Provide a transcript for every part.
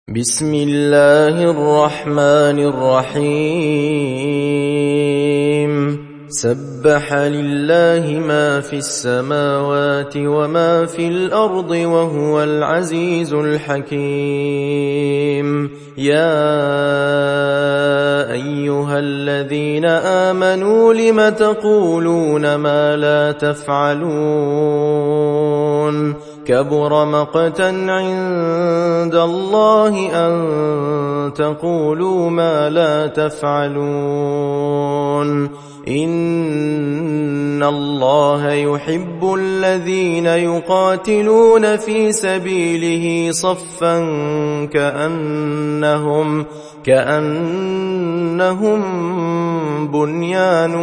بسم الله الرحمن الرحيم سبح لله ما في السماوات وما في الأرض وهو العزيز الحكيم يا أيها الذين آمنوا لم تقولون ما لا تفعلون كبر مقتا عند الله أن تقولوا ما لا تفعلون إن الله يحب الذين يقاتلون في سبيله صفا كأنهم بنيان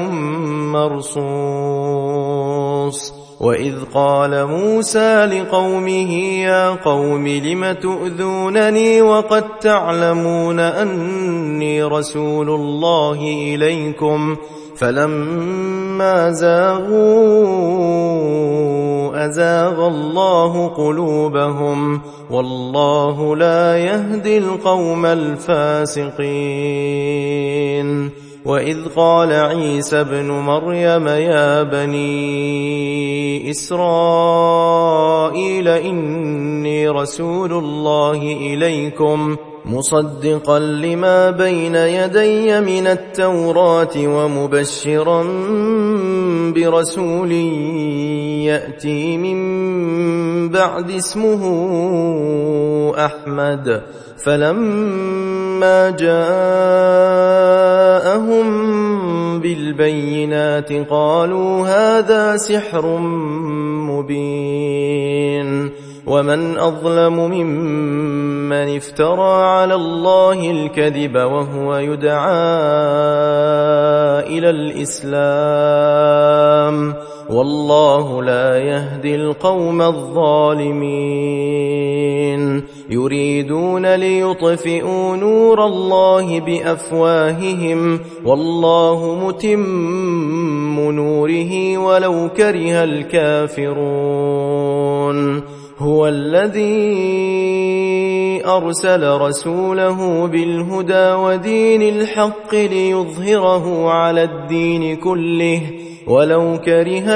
مرصوص وإذ قال موسى لقومه يا قوم لم تؤذونني وقد تعلمون أني رسول الله إليكم فلما زاغوا أزاغ الله قلوبهم والله لا يهدي القوم الفاسقين وإذ قال عيسى ابن مريم يا بني إسرائيل إني رسول الله إليكم مصدقا لما بين يدي من التوراة ومبشرا برسول يأتي من بعد اسمه أحمد فلما جاءهم بالبينات قالوا هذا سحر مبين ومن أظلم ممن افترى على الله الكذب وهو يدعى إلى الإسلام والله لا يهدي القوم الظالمين يريدون ليطفئوا نور الله بأفواههم والله متم نوره ولو كره الكافرون هو الذي أرسل رسوله بالهدى ودين الحق ليظهره على الدين كله ولو كره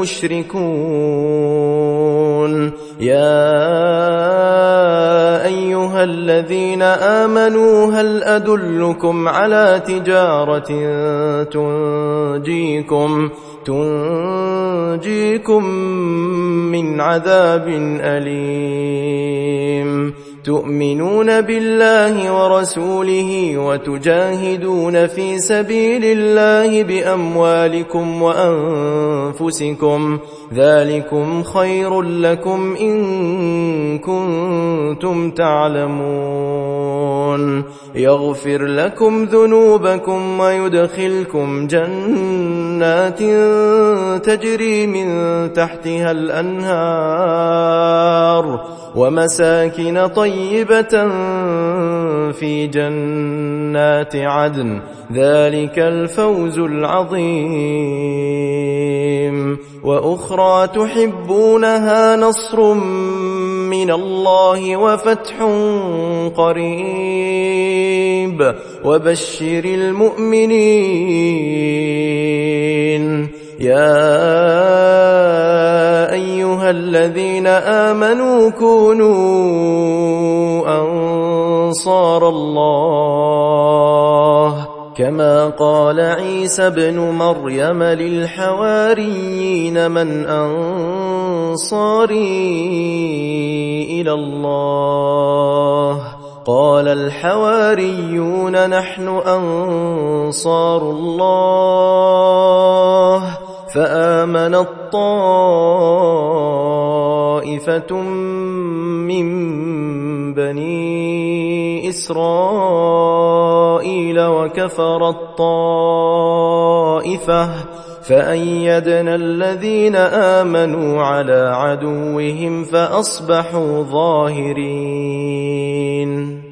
المشركون يا أيها الذين آمنوا هل أدلكم على تجارة تنجيكم من عذاب أليم تؤمنون بالله ورسوله وتجاهدون في سبيل الله بأموالكم وأنفسكم ذلكم خير لكم إن كنتم تعلمون يغفر لكم ذنوبكم ويدخلكم جنات تجري من تحتها الأنهار ومساكن طيبة في جنات عدن ذلك الفوز العظيم وأخرى تحبونها نصر من الله وفتح قريب وبشر المؤمنين يا أيها الذين آمنوا كونوا أنصار الله كما قال عيسى ابن مريم للحواريين من أنصاري إلى الله قال الحواريون نحن أنصار الله فآمنت طائفة من بني إسرائيل وكفرت طائفة فأيدنا الذين آمنوا على عدوهم فأصبحوا ظاهرين